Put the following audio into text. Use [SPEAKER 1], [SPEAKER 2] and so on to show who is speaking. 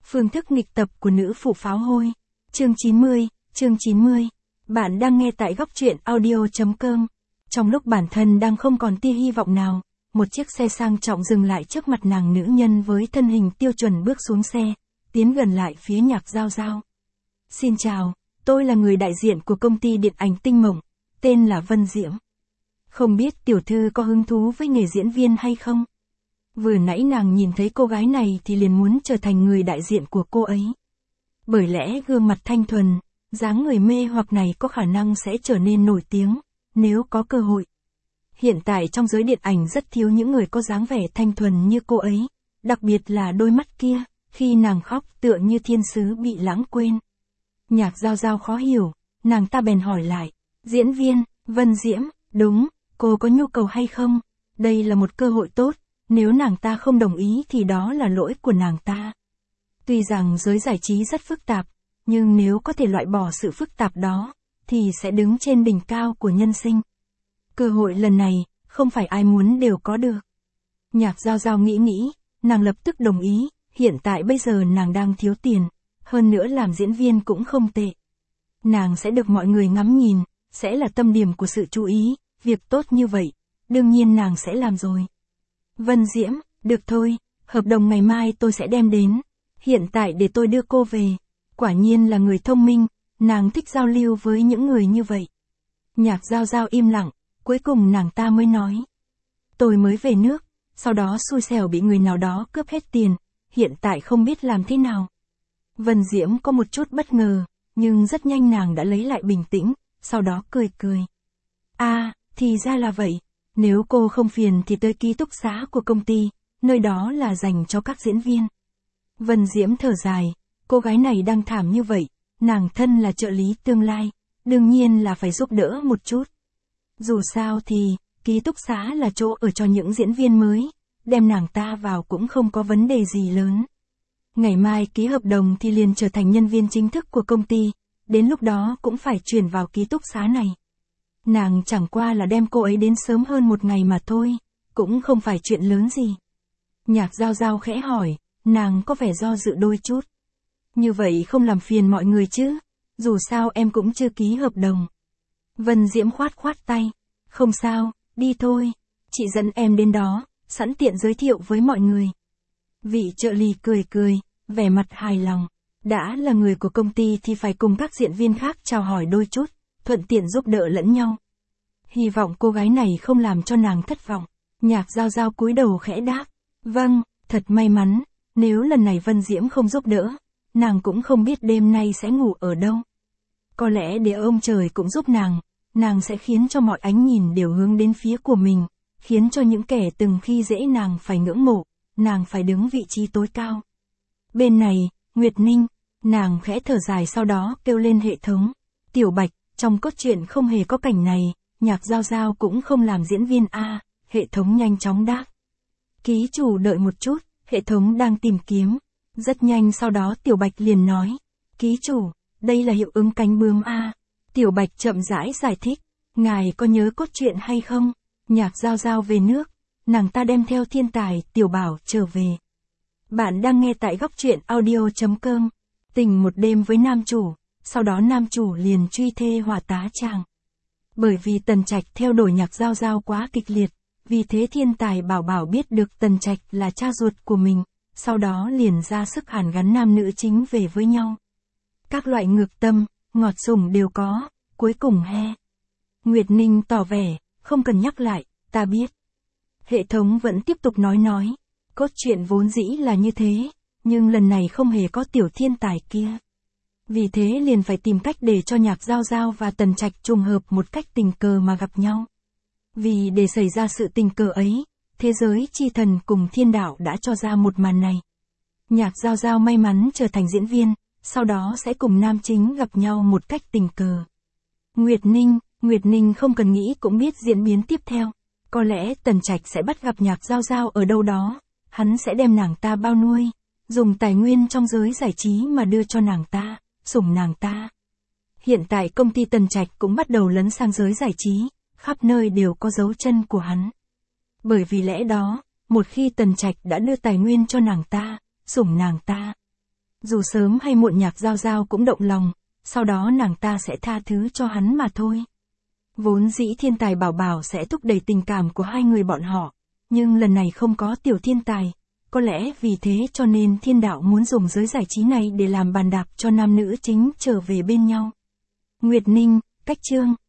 [SPEAKER 1] Phương thức nghịch tập của nữ phụ pháo hôi. Chương 90. Bạn đang nghe tại góc truyện audio.com. Trong lúc bản thân đang không còn tia hy vọng nào, một chiếc xe sang trọng dừng lại trước mặt nàng nữ nhân với thân hình tiêu chuẩn bước xuống xe, tiến gần lại phía Nhạc Giao Giao. Xin chào, tôi là người đại diện của công ty điện ảnh Tinh Mộng, tên là Vân Diễm. Không biết tiểu thư có hứng thú với nghề diễn viên hay không? Vừa nãy nàng nhìn thấy cô gái này thì liền muốn trở thành người đại diện của cô ấy. Bởi lẽ gương mặt thanh thuần, dáng người mê hoặc này có khả năng sẽ trở nên nổi tiếng, nếu có cơ hội. Hiện tại trong giới điện ảnh rất thiếu những người có dáng vẻ thanh thuần như cô ấy, đặc biệt là đôi mắt kia, khi nàng khóc tựa như thiên sứ bị lãng quên. Nhạc Giao Giao khó hiểu, nàng ta bèn hỏi lại, diễn viên, Vân Diễm, đúng, cô có nhu cầu hay không? Đây là một cơ hội tốt, nếu nàng ta không đồng ý thì đó là lỗi của nàng ta. Tuy rằng giới giải trí rất phức tạp, nhưng nếu có thể loại bỏ sự phức tạp đó, thì sẽ đứng trên đỉnh cao của nhân sinh. Cơ hội lần này, không phải ai muốn đều có được. Nhạc Giao Giao nghĩ, nàng lập tức đồng ý, hiện tại bây giờ nàng đang thiếu tiền, hơn nữa làm diễn viên cũng không tệ. Nàng sẽ được mọi người ngắm nhìn, sẽ là tâm điểm của sự chú ý, việc tốt như vậy, đương nhiên nàng sẽ làm rồi. Vân Diễm, được thôi, hợp đồng ngày mai tôi sẽ đem đến, hiện tại để tôi đưa cô về. Quả nhiên là người thông minh, nàng thích giao lưu với những người như vậy. Nhạc Giao Giao im lặng, cuối cùng nàng ta mới nói. Tôi mới về nước, sau đó xui xẻo bị người nào đó cướp hết tiền, hiện tại không biết làm thế nào. Vân Diễm có một chút bất ngờ, nhưng rất nhanh nàng đã lấy lại bình tĩnh, sau đó cười. Thì ra là vậy, nếu cô không phiền thì tới ký túc xá của công ty, nơi đó là dành cho các diễn viên. Vân Diễm thở dài, cô gái này đang thảm như vậy, nàng thân là trợ lý tương lai, đương nhiên là phải giúp đỡ một chút. Dù sao thì, ký túc xá là chỗ ở cho những diễn viên mới, đem nàng ta vào cũng không có vấn đề gì lớn. Ngày mai ký hợp đồng thì liền trở thành nhân viên chính thức của công ty, đến lúc đó cũng phải chuyển vào ký túc xá này. Nàng chẳng qua là đem cô ấy đến sớm hơn một ngày mà thôi, cũng không phải chuyện lớn gì. Nhạc Giao Giao khẽ hỏi, nàng có vẻ do dự đôi chút. Như vậy không làm phiền mọi người chứ, dù sao em cũng chưa ký hợp đồng. Vân Diễm khoát tay, không sao, đi thôi, chị dẫn em đến đó, sẵn tiện giới thiệu với mọi người. Vị trợ lý cười, vẻ mặt hài lòng, đã là người của công ty thì phải cùng các diễn viên khác chào hỏi đôi chút, thuận tiện giúp đỡ lẫn nhau. Hy vọng cô gái này không làm cho nàng thất vọng. Nhạc Giao Giao cúi đầu khẽ đáp, vâng, thật may mắn, nếu lần này Vân Diễm không giúp đỡ, nàng cũng không biết đêm nay sẽ ngủ ở đâu. Có lẽ để ông trời cũng giúp nàng sẽ khiến cho mọi ánh nhìn đều hướng đến phía của mình, khiến cho những kẻ từng khi dễ nàng phải ngưỡng mộ, nàng phải đứng vị trí tối cao. Bên này, Nguyệt Ninh, nàng khẽ thở dài sau đó kêu lên hệ thống, Tiểu Bạch, trong cốt truyện không hề có cảnh này, Nhạc Giao Giao cũng không làm diễn viên hệ thống nhanh chóng đáp. Ký chủ đợi một chút, hệ thống đang tìm kiếm. Rất nhanh sau đó Tiểu Bạch liền nói, ký chủ, đây là hiệu ứng cánh bướm Tiểu Bạch chậm rãi giải thích, ngài có nhớ cốt truyện hay không? Nhạc Giao Giao về nước, nàng ta đem theo thiên tài Tiểu Bảo trở về. Bạn đang nghe tại góc truyện audio.com. Tình một đêm với nam chủ, sau đó nam chủ liền truy thê hỏa tá chàng. Bởi vì Tần Trạch theo đuổi Nhạc Giao Giao quá kịch liệt, vì thế thiên tài Bảo Bảo biết được Tần Trạch là cha ruột của mình, sau đó liền ra sức hàn gắn nam nữ chính về với nhau. Các loại ngược tâm, ngọt sủng đều có, cuối cùng Nguyệt Ninh tỏ vẻ, không cần nhắc lại, ta biết. Hệ thống vẫn tiếp tục nói, cốt truyện vốn dĩ là như thế, nhưng lần này không hề có tiểu thiên tài kia. Vì thế liền phải tìm cách để cho Nhạc Giao Giao và Tần Trạch trùng hợp một cách tình cờ mà gặp nhau. Vì để xảy ra sự tình cờ ấy, thế giới chi thần cùng thiên đạo đã cho ra một màn này. Nhạc Giao Giao may mắn trở thành diễn viên, sau đó sẽ cùng nam chính gặp nhau một cách tình cờ. Nguyệt Ninh không cần nghĩ cũng biết diễn biến tiếp theo. Có lẽ Tần Trạch sẽ bắt gặp Nhạc Giao Giao ở đâu đó, hắn sẽ đem nàng ta bao nuôi, dùng tài nguyên trong giới giải trí mà đưa cho nàng ta, sủng nàng ta. Hiện tại công ty Tần Trạch cũng bắt đầu lấn sang giới giải trí, khắp nơi đều có dấu chân của hắn. Bởi vì lẽ đó, một khi Tần Trạch đã đưa tài nguyên cho nàng ta, sủng nàng ta, Dù sớm hay muộn Nhạc Giao Giao cũng động lòng, sau đó nàng ta sẽ tha thứ cho hắn mà thôi. Vốn dĩ thiên tài bảo bảo sẽ thúc đẩy tình cảm của hai người bọn họ, nhưng lần này không có tiểu thiên tài, có lẽ vì thế cho nên thiên đạo muốn dùng giới giải trí này để làm bàn đạp cho nam nữ chính trở về bên nhau. Nguyệt Ninh, Cách Chương